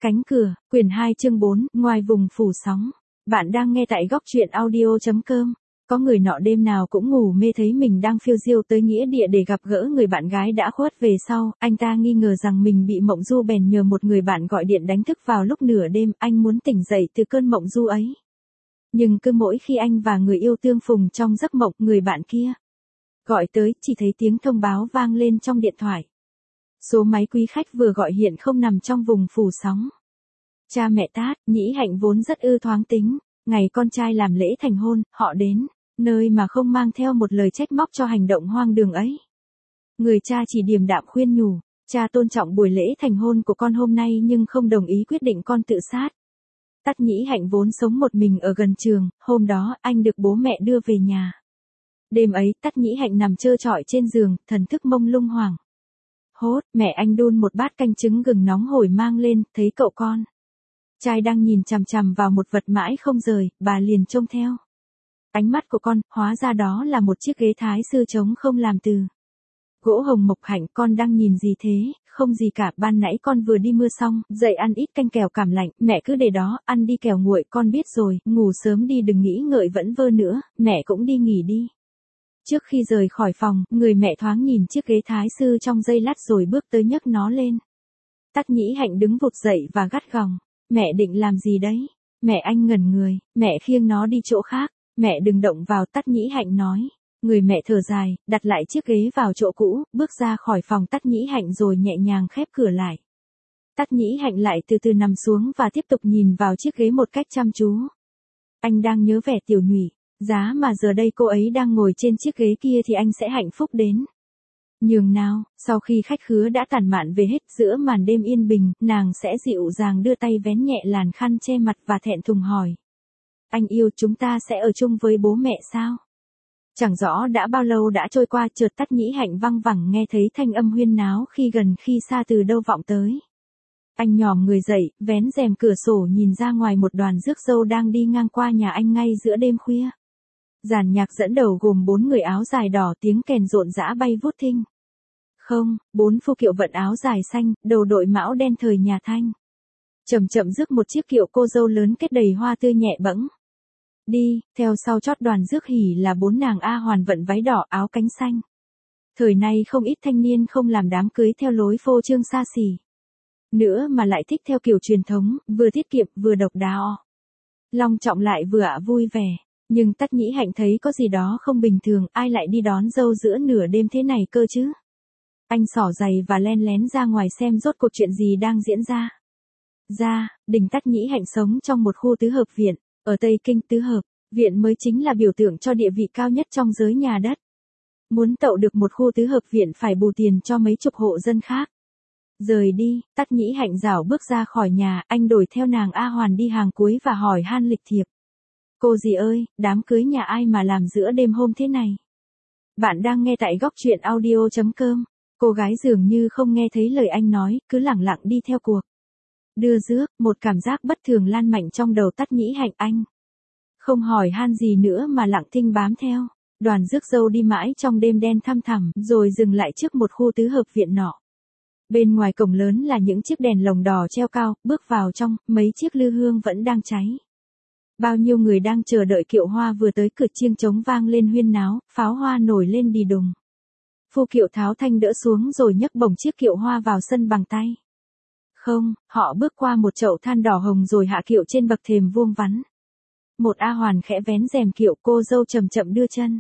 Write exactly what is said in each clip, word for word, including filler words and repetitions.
Cánh cửa, quyển hai chương bốn, ngoài vùng phủ sóng. Bạn đang nghe tại góc truyện audio.com. Có người nọ đêm nào cũng ngủ mê thấy mình đang phiêu diêu tới nghĩa địa để gặp gỡ người bạn gái đã khuất về sau, anh ta nghi ngờ rằng mình bị mộng du bèn nhờ một người bạn gọi điện đánh thức vào lúc nửa đêm, anh muốn tỉnh dậy từ cơn mộng du ấy. Nhưng cứ mỗi khi anh và người yêu tương phùng trong giấc mộng, người bạn kia gọi tới, chỉ thấy tiếng thông báo vang lên trong điện thoại. Số máy quý khách vừa gọi hiện không nằm trong vùng phủ sóng. Cha mẹ Tát, Nhĩ Hạnh vốn rất ư thoáng tính, ngày con trai làm lễ thành hôn, họ đến nơi mà không mang theo một lời trách móc cho hành động hoang đường ấy. Người cha chỉ điềm đạm khuyên nhủ, cha tôn trọng buổi lễ thành hôn của con hôm nay nhưng không đồng ý quyết định con tự sát. Tát Nhĩ Hạnh vốn sống một mình ở gần trường, hôm đó anh được bố mẹ đưa về nhà. Đêm ấy, Tát Nhĩ Hạnh nằm trơ trọi trên giường, thần thức mông lung hoảng. Hốt, mẹ anh đun một bát canh trứng gừng nóng hổi mang lên, thấy cậu con trai đang nhìn chằm chằm vào một vật mãi không rời, bà liền trông theo ánh mắt của con, hóa ra đó là một chiếc ghế thái sư trống không làm từ gỗ hồng mộc hạnh. Con đang nhìn gì thế? Không gì cả, ban nãy con vừa đi mưa xong, dậy ăn ít canh kèo cảm lạnh, mẹ cứ để đó, ăn đi kẻo nguội, con biết rồi, ngủ sớm đi đừng nghĩ ngợi vẫn vơ nữa, mẹ cũng đi nghỉ đi. Trước khi rời khỏi phòng, người mẹ thoáng nhìn chiếc ghế thái sư trong giây lát rồi bước tới nhấc nó lên. Tát Nhĩ Hạnh đứng vụt dậy và gắt gỏng, mẹ định làm gì đấy? Mẹ anh ngẩn người, mẹ khiêng nó đi chỗ khác, mẹ đừng động vào, Tát Nhĩ Hạnh nói. Người mẹ thở dài, đặt lại chiếc ghế vào chỗ cũ, bước ra khỏi phòng Tát Nhĩ Hạnh rồi nhẹ nhàng khép cửa lại. Tát Nhĩ Hạnh lại từ từ nằm xuống và tiếp tục nhìn vào chiếc ghế một cách chăm chú. Anh đang nhớ vẻ Tiểu Nhụy, giá mà giờ đây cô ấy đang ngồi trên chiếc ghế kia thì anh sẽ hạnh phúc đến nhường nào. Sau khi khách khứa đã tản mạn về hết, giữa màn đêm yên bình, nàng sẽ dịu dàng đưa tay vén nhẹ làn khăn che mặt và thẹn thùng hỏi. Anh yêu, chúng ta sẽ ở chung với bố mẹ sao? Chẳng rõ đã bao lâu đã trôi qua, chợt Tát Nhĩ Hạnh văng vẳng nghe thấy thanh âm huyên náo khi gần khi xa từ đâu vọng tới. Anh nhòm người dậy, vén rèm cửa sổ nhìn ra ngoài, một đoàn rước dâu đang đi ngang qua nhà anh ngay giữa đêm khuya. Dàn nhạc dẫn đầu gồm bốn người áo dài đỏ, tiếng kèn rộn rã bay vút thinh. Không, bốn phu kiệu vận áo dài xanh, đầu đội mão đen thời nhà Thanh. Chậm chậm rước một chiếc kiệu cô dâu lớn kết đầy hoa tươi nhẹ bẫng. Đi, theo sau chót đoàn rước hỉ là bốn nàng A Hoàn vận váy đỏ áo cánh xanh. Thời nay không ít thanh niên không làm đám cưới theo lối phô trương xa xỉ nữa mà lại thích theo kiểu truyền thống, vừa tiết kiệm vừa độc đáo. Long trọng lại vừa ạ vui vẻ. Nhưng Tát Nhĩ Hạnh thấy có gì đó không bình thường, ai lại đi đón dâu giữa nửa đêm thế này cơ chứ? Anh xỏ giày và len lén ra ngoài xem rốt cuộc chuyện gì đang diễn ra. Ra, đình Tát Nhĩ Hạnh sống trong một khu tứ hợp viện, ở Tây Kinh. Tứ hợp viện mới chính là biểu tượng cho địa vị cao nhất trong giới nhà đất. Muốn tậu được một khu tứ hợp viện phải bù tiền cho mấy chục hộ dân khác. Rời đi, Tát Nhĩ Hạnh rảo bước ra khỏi nhà, anh đổi theo nàng A Hoàn đi hàng cuối và hỏi han lịch thiệp. Cô dì ơi, đám cưới nhà ai mà làm giữa đêm hôm thế này? Bạn đang nghe tại góc truyện audio.com. Cô gái dường như không nghe thấy lời anh nói, cứ lẳng lặng đi theo cuộc đưa rước. Một cảm giác bất thường lan mạnh trong đầu Tát Nhĩ Hạnh, anh không hỏi han gì nữa mà lặng thinh bám theo. Đoàn rước dâu đi mãi trong đêm đen thăm thẳm, rồi dừng lại trước một khu tứ hợp viện nọ. Bên ngoài cổng lớn là những chiếc đèn lồng đỏ treo cao, bước vào trong, mấy chiếc lư hương vẫn đang cháy. Bao nhiêu người đang chờ đợi kiệu hoa vừa tới, cửa chiêng trống vang lên huyên náo, pháo hoa nổi lên đì đùng. Phu kiệu tháo thanh đỡ xuống rồi nhấc bổng chiếc kiệu hoa vào sân bằng tay. Không, họ bước qua một chậu than đỏ hồng rồi hạ kiệu trên bậc thềm vuông vắn. Một A Hoàn khẽ vén rèm kiệu, cô dâu chậm chậm đưa chân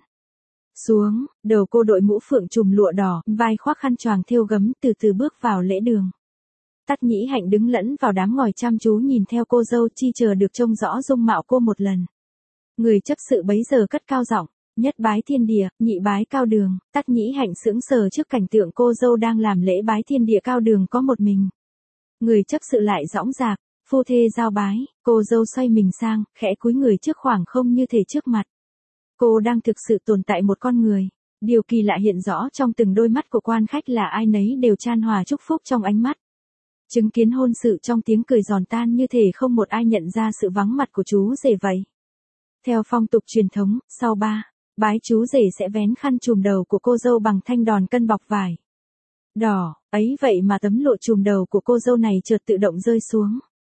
xuống, đầu cô đội mũ phượng trùm lụa đỏ, vai khoác khăn choàng thêu gấm, từ từ bước vào lễ đường. Tát Nhĩ Hạnh đứng lẫn vào đám ngòi chăm chú nhìn theo cô dâu, chi chờ được trông rõ dung mạo cô một lần. Người chấp sự bấy giờ cất cao giọng, nhất bái thiên địa, nhị bái cao đường. Tát Nhĩ Hạnh sững sờ trước cảnh tượng cô dâu đang làm lễ bái thiên địa cao đường có một mình. Người chấp sự lại dõng dạc, phu thê giao bái. Cô dâu xoay mình sang, khẽ cúi người trước khoảng không như thể trước mặt cô đang thực sự tồn tại một con người. Điều kỳ lạ hiện rõ trong từng đôi mắt của quan khách là ai nấy đều chan hòa chúc phúc trong ánh mắt. Chứng kiến hôn sự trong tiếng cười giòn tan như thể không một ai nhận ra sự vắng mặt của chú rể vậy. Theo phong tục truyền thống, sau ba bái chú rể sẽ vén khăn trùm đầu của cô dâu bằng thanh đòn cân bọc vải đỏ, ấy vậy mà tấm lụa trùm đầu của cô dâu này chợt tự động rơi xuống.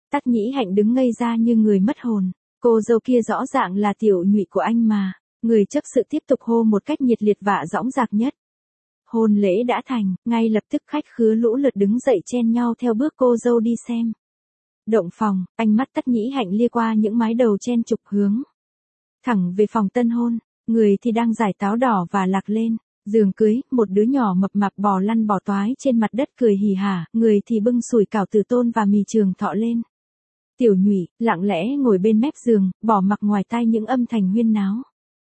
Tắc Nhĩ Hạnh đứng ngây ra như người mất hồn. Cô dâu kia rõ ràng là tiểu nhụy của anh mà. Người chấp sự tiếp tục hô một cách nhiệt liệt và dõng dạc nhất. Hôn lễ đã thành, ngay lập tức khách khứa lũ lượt đứng dậy chen nhau theo bước cô dâu đi xem. Động phòng, ánh mắt Tắc Nhĩ Hạnh lia qua những mái đầu chen chục hướng thẳng về phòng tân hôn, người thì đang giải táo đỏ và lạc lên. Giường cưới, một đứa nhỏ mập mạp bò lăn bò toái trên mặt đất cười hì hả, người thì bưng sủi cảo từ tôn và mì trường thọ lên. Tiểu nhụy, lặng lẽ ngồi bên mép giường, bỏ mặc ngoài tai những âm thanh huyên náo.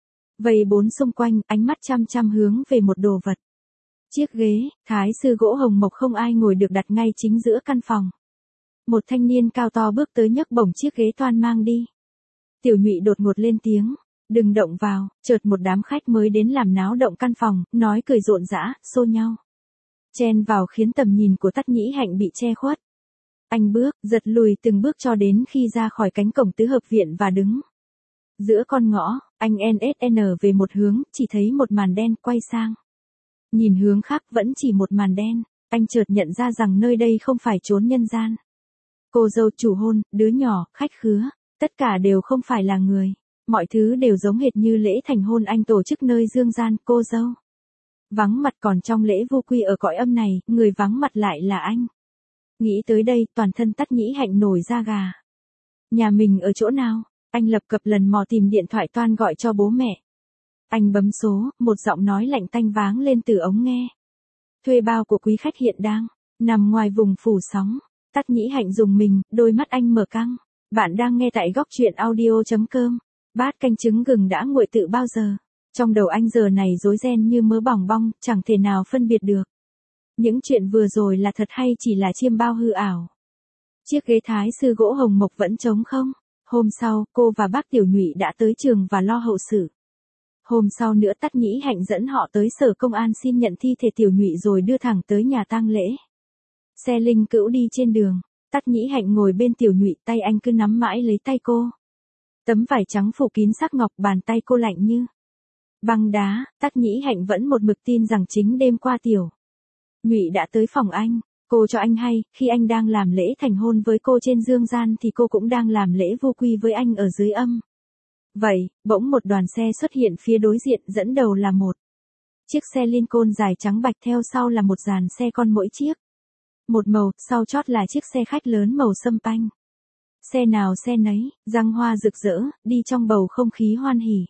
Vây bốn xung quanh, ánh mắt chăm chăm hướng về một đồ vật. Chiếc ghế, thái sư gỗ hồng mộc không ai ngồi được đặt ngay chính giữa căn phòng. Một thanh niên cao to bước tới nhấc bổng chiếc ghế toan mang đi. Tiểu nhụy đột ngột lên tiếng. Đừng động vào, chợt một đám khách mới đến làm náo động căn phòng, nói cười rộn rã, xô nhau. Chen vào khiến tầm nhìn của Tắc Nhĩ Hạnh bị che khuất. Anh bước, giật lùi từng bước cho đến khi ra khỏi cánh cổng tứ hợp viện và đứng giữa con ngõ, anh en ét en về một hướng, chỉ thấy một màn đen quay sang. Nhìn hướng khác vẫn chỉ một màn đen, anh chợt nhận ra rằng nơi đây không phải chốn nhân gian. Cô dâu chủ hôn, đứa nhỏ, khách khứa, tất cả đều không phải là người. Mọi thứ đều giống hệt như lễ thành hôn anh tổ chức nơi dương gian, cô dâu vắng mặt, còn trong lễ vô quy ở cõi âm này, người vắng mặt lại là anh. Nghĩ tới đây, toàn thân Tắc Nhĩ Hạnh nổi da gà. Nhà mình ở chỗ nào? Anh lập cập lần mò tìm điện thoại toan gọi cho bố mẹ. Anh bấm số, một giọng nói lạnh tanh váng lên từ ống nghe. Thuê bao của quý khách hiện đang nằm ngoài vùng phủ sóng. Tắc Nhĩ Hạnh dùng mình, đôi mắt anh mở căng. Bạn đang nghe tại góc truyện audio chấm com. Bát canh trứng gừng đã nguội từ bao giờ? Trong đầu anh giờ này rối ren như mớ bòng bong, chẳng thể nào phân biệt được. Những chuyện vừa rồi là thật hay chỉ là chiêm bao hư ảo? Chiếc ghế thái sư gỗ hồng mộc vẫn trống không? Hôm sau, cô và bác Tiểu Nhụy đã tới trường và lo hậu sự. Hôm sau nữa Tắc Nhĩ Hạnh dẫn họ tới sở công an xin nhận thi thể Tiểu Nhụy rồi đưa thẳng tới nhà tang lễ. Xe linh cữu đi trên đường, Tắc Nhĩ Hạnh ngồi bên Tiểu Nhụy, tay anh cứ nắm mãi lấy tay cô. Tấm vải trắng phủ kín sắc ngọc, bàn tay cô lạnh như băng đá. Tắc Nhĩ Hạnh vẫn một mực tin rằng chính đêm qua Tiểu Nhụy đã tới phòng anh. Cô cho anh hay, khi anh đang làm lễ thành hôn với cô trên dương gian thì cô cũng đang làm lễ vô quy với anh ở dưới âm. Vậy, bỗng một đoàn xe xuất hiện phía đối diện, dẫn đầu là một chiếc xe Lincoln dài trắng bạch, theo sau là một dàn xe con mỗi chiếc một màu, sau chót là chiếc xe khách lớn màu sâm panh. Xe nào xe nấy, răng hoa rực rỡ, đi trong bầu không khí hoan hỉ.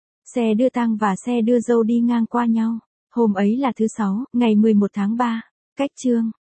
Xe đưa tang và xe đưa dâu đi ngang qua nhau. Hôm ấy là thứ sáu, ngày mười một tháng ba. Cách chương